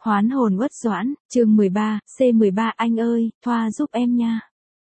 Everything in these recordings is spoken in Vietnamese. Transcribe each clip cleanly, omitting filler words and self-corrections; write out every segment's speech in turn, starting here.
Hoán hồn uất doãn, chương 13, C13 anh ơi, thoa giúp em nha.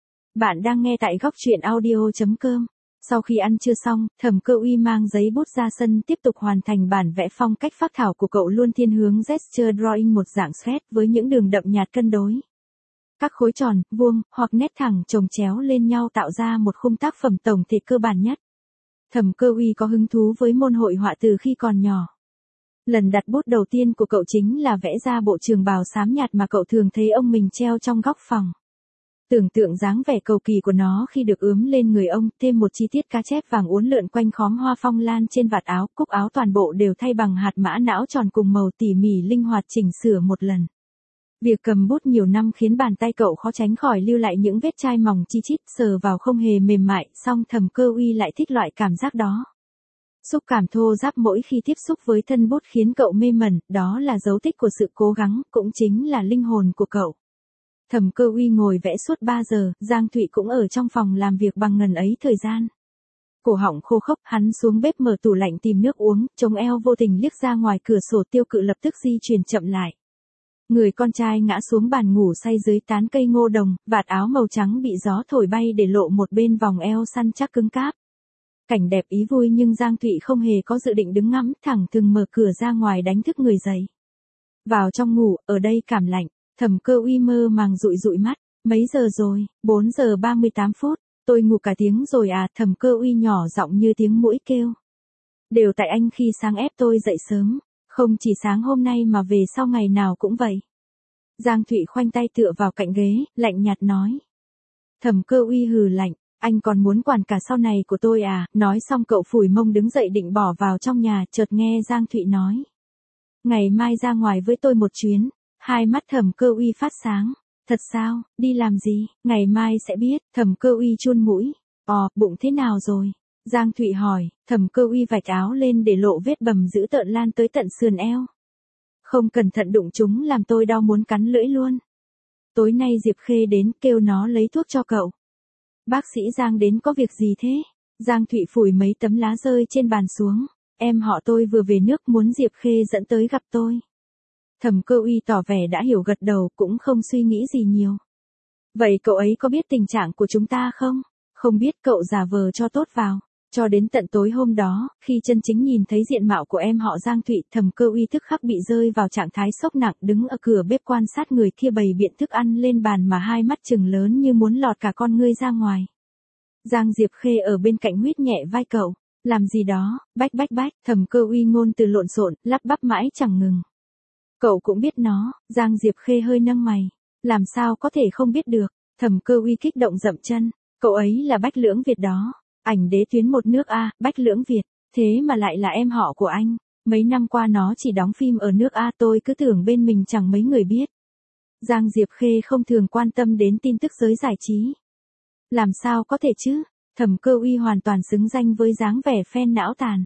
Bạn đang nghe tại góc truyện audio.com. Sau khi ăn trưa xong, Thẩm Cơ Uy mang giấy bút ra sân tiếp tục hoàn thành bản vẽ phong cách phác thảo của cậu luôn thiên hướng gesture drawing một dạng sketch với những đường đậm nhạt cân đối. Các khối tròn, vuông, hoặc nét thẳng chồng chéo lên nhau tạo ra một khung tác phẩm tổng thể cơ bản nhất. Thẩm Cơ Uy có hứng thú với môn hội họa từ khi còn nhỏ. Lần đặt bút đầu tiên của cậu chính là vẽ ra bộ trường bào xám nhạt mà cậu thường thấy ông mình treo trong góc phòng. Tưởng tượng dáng vẻ cầu kỳ của nó khi được ướm lên người ông, thêm một chi tiết cá chép vàng uốn lượn quanh khóm hoa phong lan trên vạt áo, cúc áo toàn bộ đều thay bằng hạt mã não tròn cùng màu tỉ mỉ linh hoạt chỉnh sửa một lần. Việc cầm bút nhiều năm khiến bàn tay cậu khó tránh khỏi lưu lại những vết chai mỏng chi chít, sờ vào không hề mềm mại, song Thẩm Cơ Uy lại thích loại cảm giác đó. Xúc cảm thô ráp mỗi khi tiếp xúc với thân bút khiến cậu mê mẩn, đó là dấu tích của sự cố gắng, cũng chính là linh hồn của cậu. Thẩm Cơ Uy ngồi vẽ suốt 3 giờ, Giang Thụy cũng ở trong phòng làm việc bằng ngần ấy thời gian. Cổ họng khô khốc, hắn xuống bếp mở tủ lạnh tìm nước uống, chống eo vô tình liếc ra ngoài cửa sổ, Tiêu Cự lập tức di chuyển chậm lại. Người con trai ngã xuống bàn ngủ say dưới tán cây ngô đồng, vạt áo màu trắng bị gió thổi bay để lộ một bên vòng eo săn chắc cứng cáp. Cảnh đẹp ý vui nhưng Giang Thụy không hề có dự định đứng ngắm, thẳng thừng mở cửa ra ngoài đánh thức người dậy. Vào trong ngủ, ở đây cảm lạnh. Thẩm Cơ Uy mơ màng dụi dụi mắt. Mấy giờ rồi? 4 giờ 38 phút. Tôi ngủ cả tiếng rồi à? Thẩm Cơ Uy nhỏ giọng như tiếng muỗi kêu. Đều tại anh khi sáng ép tôi dậy sớm. Không chỉ sáng hôm nay mà về sau ngày nào cũng vậy. Giang Thụy khoanh tay tựa vào cạnh ghế, lạnh nhạt nói. Thẩm Cơ Uy hừ lạnh. Anh còn muốn quản cả sau này của tôi à? Nói xong cậu phủi mông đứng dậy định bỏ vào trong nhà, chợt nghe Giang Thụy nói. Ngày mai ra ngoài với tôi một chuyến. Hai mắt Thẩm Cơ Uy phát sáng. Thật sao? Đi làm gì? Ngày mai sẽ biết. Thẩm Cơ Uy chun mũi. Bụng thế nào rồi? Giang Thụy hỏi. Thẩm Cơ Uy vạch áo lên để lộ vết bầm dữ tợn lan tới tận sườn eo. Không cẩn thận đụng chúng làm tôi đau muốn cắn lưỡi luôn. Tối nay Diệp Khê đến kêu nó lấy thuốc cho cậu. Bác sĩ Giang đến có việc gì thế? Giang Thụy phủi mấy tấm lá rơi trên bàn xuống. Em họ tôi vừa về nước muốn Diệp Khê dẫn tới gặp tôi. Thẩm Cơ Uy tỏ vẻ đã hiểu gật đầu, cũng không suy nghĩ gì nhiều. Vậy cậu ấy có biết tình trạng của chúng ta không? Không biết, cậu giả vờ cho tốt vào. Cho đến tận tối hôm đó, khi chân chính nhìn thấy diện mạo của em họ Giang Thụy, Thẩm Cơ Uy tức khắc bị rơi vào trạng thái sốc nặng, đứng ở cửa bếp quan sát người kia bày biện thức ăn lên bàn mà hai mắt trừng lớn như muốn lọt cả con ngươi ra ngoài. Giang Diệp Khê ở bên cạnh huýt nhẹ vai cậu. Làm gì đó? Bách. Thẩm Cơ Uy ngôn từ lộn xộn, lắp bắp mãi chẳng ngừng. Cậu cũng biết nó. Giang Diệp Khê hơi nâng mày. Làm sao có thể không biết được? Thẩm Cơ Uy kích động dậm chân. Cậu ấy là Bách Lưỡng Việt đó. Ảnh đế tuyến một nước A, Bách Lưỡng Việt. Thế mà lại là em họ của anh. Mấy năm qua nó chỉ đóng phim ở nước A, tôi cứ tưởng bên mình chẳng mấy người biết. Giang Diệp Khê không thường quan tâm đến tin tức giới giải trí. Làm sao có thể chứ? Thẩm Cơ Uy hoàn toàn xứng danh với dáng vẻ fan não tàn.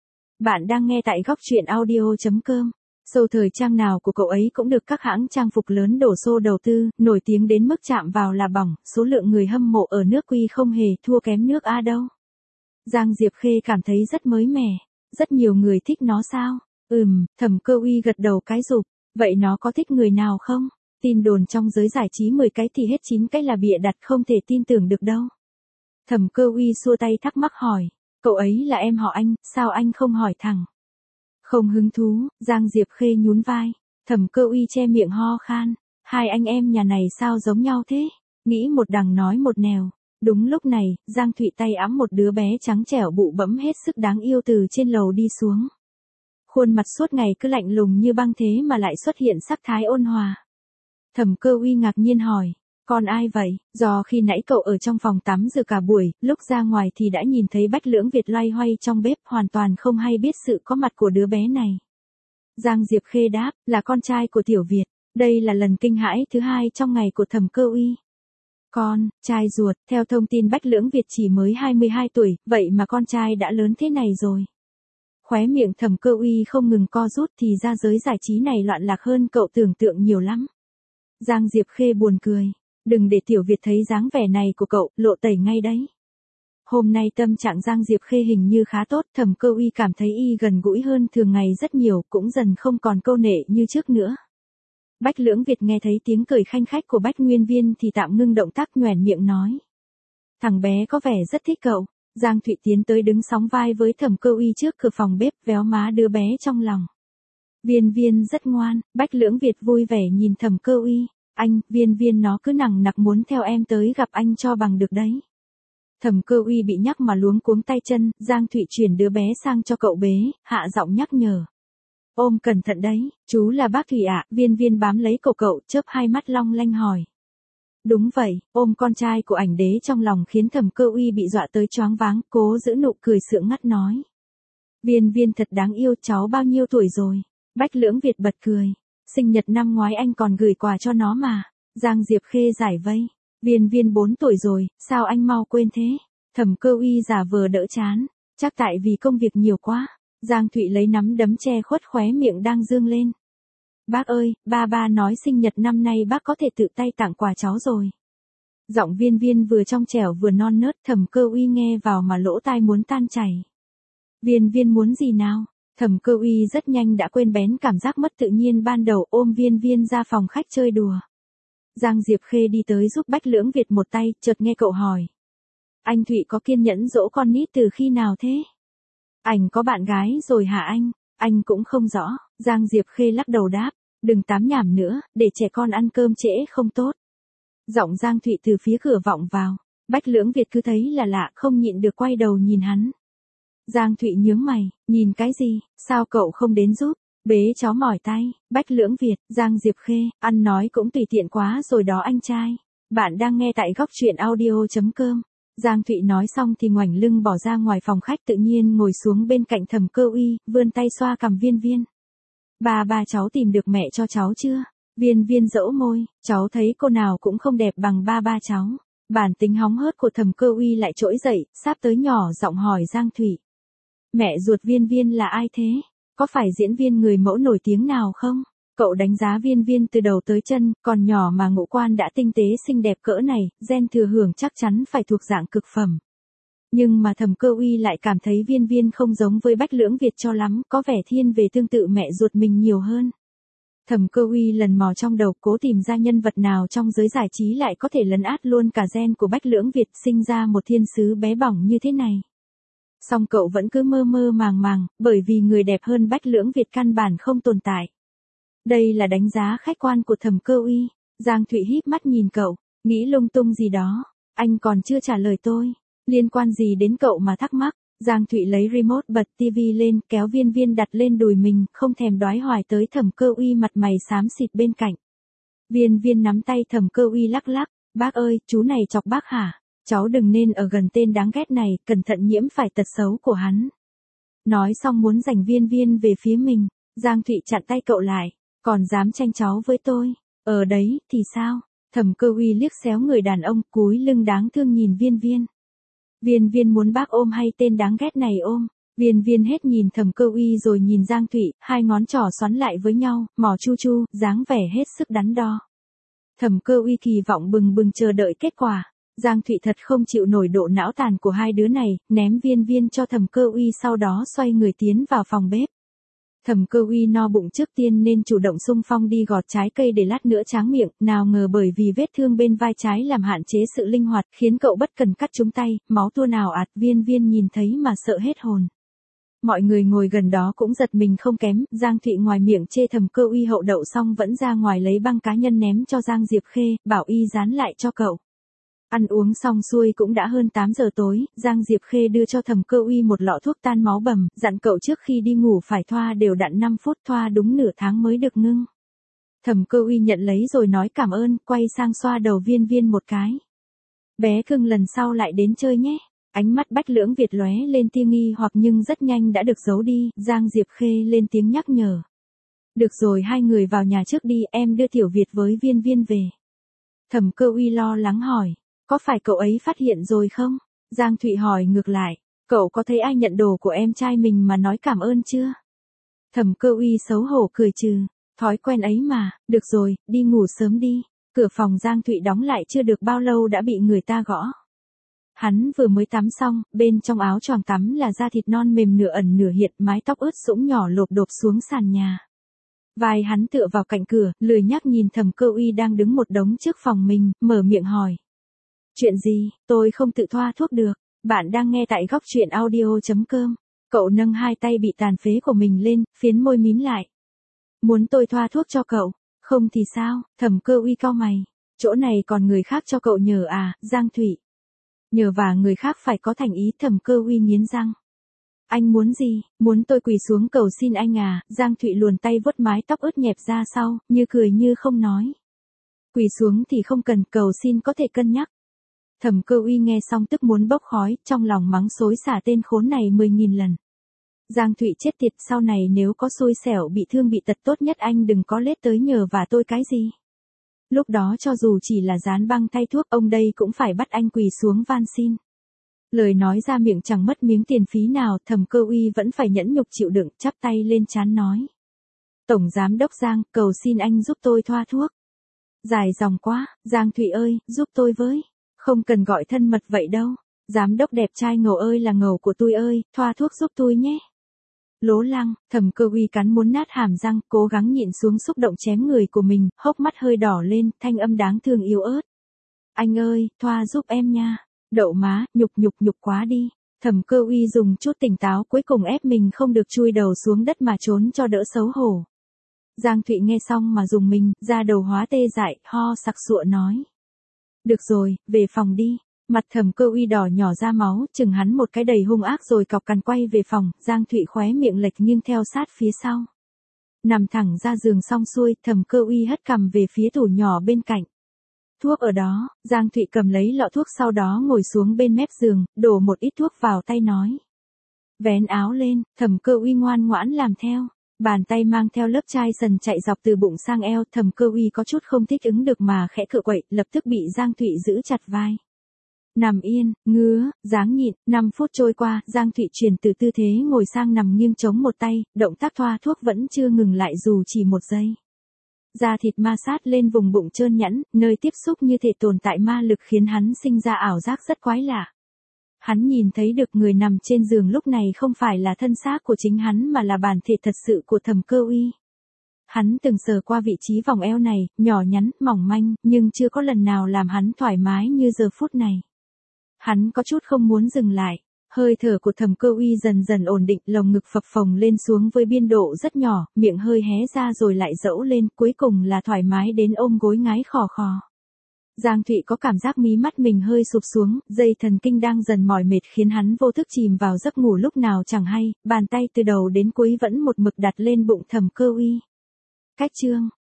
Bạn đang nghe tại góc truyện audio.com. Show thời trang nào của cậu ấy cũng được các hãng trang phục lớn đổ xô đầu tư, nổi tiếng đến mức chạm vào là bỏng, số lượng người hâm mộ ở nước Quy không hề thua kém nước A đâu. Giang Diệp Khê cảm thấy rất mới mẻ, rất nhiều người thích nó sao? Thẩm Cơ Uy gật đầu cái rụp, vậy nó có thích người nào không? Tin đồn trong giới giải trí 10 cái thì hết 9 cái là bịa đặt, không thể tin tưởng được đâu. Thẩm Cơ Uy xua tay thắc mắc hỏi, cậu ấy là em họ anh, sao anh không hỏi thẳng? Không hứng thú. Giang Diệp Khê nhún vai. Thẩm Cơ Uy che miệng ho khan. Hai anh em nhà này sao giống nhau thế? Nghĩ một đằng nói một nẻo. Đúng lúc này, Giang Thụy tay ẵm một đứa bé trắng trẻo bụ bẫm hết sức đáng yêu từ trên lầu đi xuống. Khuôn mặt suốt ngày cứ lạnh lùng như băng thế mà lại xuất hiện sắc thái ôn hòa. Thẩm Cơ Uy ngạc nhiên hỏi. Con ai vậy? Do khi nãy cậu ở trong phòng tắm giờ cả buổi, lúc ra ngoài thì đã nhìn thấy Bách Lưỡng Việt loay hoay trong bếp, hoàn toàn không hay biết sự có mặt của đứa bé này. Giang Diệp Khê đáp, là con trai của Tiểu Việt. Đây là lần kinh hãi thứ hai trong ngày của Thẩm Cơ Uy. Con, trai ruột, theo thông tin Bách Lưỡng Việt chỉ mới 22 tuổi, vậy mà con trai đã lớn thế này rồi. Khóe miệng Thẩm Cơ Uy không ngừng co rút, thì ra giới giải trí này loạn lạc hơn cậu tưởng tượng nhiều lắm. Giang Diệp Khê buồn cười. Đừng để Tiểu Việt thấy dáng vẻ này của cậu, lộ tẩy ngay đấy. Hôm nay tâm trạng Giang Diệp Khê hình như khá tốt, Thẩm Cơ Uy cảm thấy y gần gũi hơn thường ngày rất nhiều, cũng dần không còn câu nệ như trước nữa. Bách Lưỡng Việt nghe thấy tiếng cười khanh khách của Bách Nguyên Viên thì tạm ngưng động tác, nhoẻn miệng nói. Thằng bé có vẻ rất thích cậu. Giang Thụy tiến tới đứng sóng vai với Thẩm Cơ Uy trước cửa phòng bếp, véo má đứa bé trong lòng. Viên Viên rất ngoan. Bách Lưỡng Việt vui vẻ nhìn Thẩm Cơ Uy. Anh, Viên Viên nó cứ nằng nặc muốn theo em tới gặp anh cho bằng được đấy. Thẩm Cơ Uy bị nhắc mà luống cuống tay chân, Giang Thụy chuyển đứa bé sang cho cậu bế, hạ giọng nhắc nhở. Ôm cẩn thận đấy, chú là bác Thủy ạ. Viên Viên bám lấy cổ cậu, chớp hai mắt long lanh hỏi. Đúng vậy, ôm con trai của ảnh đế trong lòng khiến Thẩm Cơ Uy bị dọa tới choáng váng, cố giữ nụ cười sượng ngắt nói. Viên Viên thật đáng yêu, cháu bao nhiêu tuổi rồi? Bách Lưỡng Việt bật cười. Sinh nhật năm ngoái anh còn gửi quà cho nó mà. Giang Diệp Khê giải vây. Viên Viên 4 tuổi rồi, sao anh mau quên thế? Thẩm Cơ Uy giả vờ đỡ chán. Chắc tại vì công việc nhiều quá. Giang Thụy lấy nắm đấm che khuất khóe miệng đang dương lên. Bác ơi, ba nói sinh nhật năm nay bác có thể tự tay tặng quà cháu rồi. Giọng Viên Viên vừa trong trẻo vừa non nớt, Thẩm Cơ Uy nghe vào mà lỗ tai muốn tan chảy. Viên Viên muốn gì nào? Thẩm Cơ Uy rất nhanh đã quên bén cảm giác mất tự nhiên ban đầu, ôm Viên Viên ra phòng khách chơi đùa. Giang Diệp Khê đi tới giúp Bách Lưỡng Việt một tay, chợt nghe cậu hỏi. Anh Thụy có kiên nhẫn dỗ con nít từ khi nào thế? Anh có bạn gái rồi hả anh? Anh cũng không rõ. Giang Diệp Khê lắc đầu đáp. Đừng tám nhảm nữa, để trẻ con ăn cơm trễ không tốt. Giọng Giang Thụy từ phía cửa vọng vào. Bách Lưỡng Việt cứ thấy là lạ, không nhịn được quay đầu nhìn hắn. Giang Thụy nhướng mày, nhìn cái gì, sao cậu không đến giúp? Bế cháu mỏi tay. Bách Lưỡng Việt, Giang Diệp Khê, ăn nói cũng tùy tiện quá rồi đó anh trai. Bạn đang nghe tại góc truyện audio.com. Giang Thụy nói xong thì ngoảnh lưng bỏ ra ngoài phòng khách, tự nhiên ngồi xuống bên cạnh Thẩm Cơ Uy, vươn tay xoa cằm Viên Viên. Ba cháu tìm được mẹ cho cháu chưa? Viên Viên dẫu môi, cháu thấy cô nào cũng không đẹp bằng ba cháu. Bản tính hóng hớt của Thẩm Cơ Uy lại trỗi dậy, sáp tới nhỏ giọng hỏi Giang Thụy. Mẹ ruột Viên Viên là ai thế? Có phải diễn viên người mẫu nổi tiếng nào không? Cậu đánh giá Viên Viên từ đầu tới chân, còn nhỏ mà ngũ quan đã tinh tế xinh đẹp cỡ này, gen thừa hưởng chắc chắn phải thuộc dạng cực phẩm. Nhưng mà Thẩm Cơ Uy lại cảm thấy Viên Viên không giống với Bách Lưỡng Việt cho lắm, có vẻ thiên về tương tự mẹ ruột mình nhiều hơn. Thẩm Cơ Uy lần mò trong đầu cố tìm ra nhân vật nào trong giới giải trí lại có thể lấn át luôn cả gen của Bách Lưỡng Việt, sinh ra một thiên sứ bé bỏng như thế này. Song cậu vẫn cứ mơ mơ màng màng, bởi vì người đẹp hơn Bách Lưỡng Việt căn bản không tồn tại. Đây là đánh giá khách quan của Thẩm Cơ Uy. Giang Thụy híp mắt nhìn cậu, nghĩ lung tung gì đó. Anh còn chưa trả lời tôi. Liên quan gì đến cậu mà thắc mắc? Giang Thụy lấy remote bật tivi lên, kéo Viên Viên đặt lên đùi mình, không thèm đoái hoài tới Thẩm Cơ Uy mặt mày xám xịt bên cạnh. Viên Viên nắm tay Thẩm Cơ Uy lắc lắc. Bác ơi, chú này chọc bác hả? Cháu đừng nên ở gần tên đáng ghét này, cẩn thận nhiễm phải tật xấu của hắn. Nói xong muốn giành Viên Viên về phía mình. Giang Thụy chặn tay cậu lại. Còn dám tranh cháu với tôi? Ở đấy, thì sao? Thẩm Cơ Uy liếc xéo người đàn ông, cúi lưng đáng thương nhìn Viên Viên. Viên Viên muốn bác ôm hay tên đáng ghét này ôm? Viên Viên hết nhìn Thẩm Cơ Uy rồi nhìn Giang Thụy, hai ngón trỏ xoắn lại với nhau, mỏ chu chu, dáng vẻ hết sức đắn đo. Thẩm Cơ Uy kỳ vọng bừng bừng chờ đợi kết quả. Giang Thụy thật không chịu nổi độ não tàn của hai đứa này, ném Viên Viên cho Thẩm Cơ Uy, sau đó xoay người tiến vào phòng bếp. Thẩm Cơ Uy no bụng trước tiên nên chủ động xung phong đi gọt trái cây để lát nữa tráng miệng, nào ngờ bởi vì vết thương bên vai trái làm hạn chế sự linh hoạt, khiến cậu bất cần cắt trúng tay, máu tuôn ào ạt. Viên Viên nhìn thấy mà sợ hết hồn. Mọi người ngồi gần đó cũng giật mình không kém. Giang Thụy ngoài miệng chê Thẩm Cơ Uy hậu đậu xong vẫn ra ngoài lấy băng cá nhân ném cho Giang Diệp Khê, bảo y dán lại cho cậu. Ăn uống xong xuôi cũng đã hơn 8 giờ tối, Giang Diệp Khê đưa cho Thẩm Cơ Uy một lọ thuốc tan máu bầm, dặn cậu trước khi đi ngủ phải thoa đều đặn 5 phút, thoa đúng nửa tháng mới được ngưng. Thẩm Cơ Uy nhận lấy rồi nói cảm ơn, quay sang xoa đầu Viên Viên một cái. Bé cưng lần sau lại đến chơi nhé. Ánh mắt Bách Lưỡng Việt lóe lên tia nghi hoặc nhưng rất nhanh đã được giấu đi. Giang Diệp Khê lên tiếng nhắc nhở. Được rồi, hai người vào nhà trước đi, em đưa Tiểu Việt với Viên Viên về. Thẩm Cơ Uy lo lắng hỏi. Có phải cậu ấy phát hiện rồi không? Giang Thụy hỏi ngược lại. Cậu có thấy ai nhận đồ của em trai mình mà nói cảm ơn chưa? Thẩm Cơ Uy xấu hổ cười trừ. Thói quen ấy mà, được rồi, đi ngủ sớm đi. Cửa phòng Giang Thụy đóng lại chưa được bao lâu đã bị người ta gõ. Hắn vừa mới tắm xong, bên trong áo choàng tắm là da thịt non mềm nửa ẩn nửa hiện, mái tóc ướt sũng nhỏ lộp độp xuống sàn nhà. Vai hắn tựa vào cạnh cửa, lười nhác nhìn Thẩm Cơ Uy đang đứng một đống trước phòng mình, mở miệng hỏi. Chuyện gì, tôi không tự thoa thuốc được. Bạn đang nghe tại góc truyện audio.com. Cậu nâng hai tay bị tàn phế của mình lên, phiến môi mím lại. Muốn tôi thoa thuốc cho cậu? Không thì sao? Thẩm Cơ Uy cau mày. Chỗ này còn người khác cho cậu nhờ à, Giang Thụy. Nhờ và người khác phải có thành ý. Thẩm Cơ Uy nghiến răng. Anh muốn gì? Muốn tôi quỳ xuống cầu xin anh à? Giang Thụy luồn tay vuốt mái tóc ướt nhẹp ra sau, như cười như không nói. Quỳ xuống thì không cần, cầu xin có thể cân nhắc. Thẩm Cơ Uy nghe xong tức muốn bốc khói, trong lòng mắng xối xả tên khốn này 10.000 lần. Giang Thụy chết tiệt, sau này nếu có xui xẻo bị thương bị tật tốt nhất anh đừng có lết tới nhờ và tôi cái gì. Lúc đó cho dù chỉ là dán băng thay thuốc, ông đây cũng phải bắt anh quỳ xuống van xin. Lời nói ra miệng chẳng mất miếng tiền phí nào, Thẩm Cơ Uy vẫn phải nhẫn nhục chịu đựng, chắp tay lên trán nói. Tổng Giám đốc Giang, cầu xin anh giúp tôi thoa thuốc. Dài dòng quá, Giang Thụy ơi, giúp tôi với. Không cần gọi thân mật vậy đâu. Giám đốc đẹp trai ngầu ơi là ngầu của tôi ơi, thoa thuốc giúp tôi nhé. Lố lăng, Thẩm Cơ Uy cắn muốn nát hàm răng, cố gắng nhịn xuống xúc động chém người của mình, hốc mắt hơi đỏ lên, thanh âm đáng thương yếu ớt. Anh ơi, thoa giúp em nha. Đậu má, nhục quá đi. Thẩm Cơ Uy dùng chút tỉnh táo cuối cùng ép mình không được chui đầu xuống đất mà trốn cho đỡ xấu hổ. Giang Thụy nghe xong mà dùng mình, da đầu hóa tê dại, ho sặc sụa nói. Được rồi, về phòng đi. Mặt Thẩm Cơ Uy đỏ nhỏ ra máu, chừng hắn một cái đầy hung ác rồi cọc cằn quay về phòng, Giang Thụy khóe miệng lệch nghiêng theo sát phía sau. Nằm thẳng ra giường xong xuôi, Thẩm Cơ Uy hất cằm về phía tủ nhỏ bên cạnh. Thuốc ở đó, Giang Thụy cầm lấy lọ thuốc sau đó ngồi xuống bên mép giường, đổ một ít thuốc vào tay nói. Vén áo lên, Thẩm Cơ Uy ngoan ngoãn làm theo. Bàn tay mang theo lớp chai sần chạy dọc từ bụng sang eo, Thẩm Cơ Uy có chút không thích ứng được mà khẽ cựa quậy, lập tức bị Giang Thụy giữ chặt vai. Nằm yên, ngứa, dáng nhịn, 5 phút trôi qua, Giang Thụy chuyển từ tư thế ngồi sang nằm nghiêng chống một tay, động tác thoa thuốc vẫn chưa ngừng lại dù chỉ một giây. Da thịt ma sát lên vùng bụng trơn nhẵn, nơi tiếp xúc như thể tồn tại ma lực khiến hắn sinh ra ảo giác rất quái lạ. Hắn nhìn thấy được người nằm trên giường lúc này không phải là thân xác của chính hắn mà là bản thể thật sự của Thẩm Cơ Uy. Hắn từng sờ qua vị trí vòng eo này, nhỏ nhắn, mỏng manh, nhưng chưa có lần nào làm hắn thoải mái như giờ phút này. Hắn có chút không muốn dừng lại. Hơi thở của Thẩm Cơ Uy dần dần ổn định, lồng ngực phập phồng lên xuống với biên độ rất nhỏ, miệng hơi hé ra rồi lại dẫu lên, cuối cùng là thoải mái đến ôm gối ngái khò khò. Giang Thụy có cảm giác mí mắt mình hơi sụp xuống, dây thần kinh đang dần mỏi mệt khiến hắn vô thức chìm vào giấc ngủ lúc nào chẳng hay, bàn tay từ đầu đến cuối vẫn một mực đặt lên bụng Thẩm Cơ Uy. Cách chương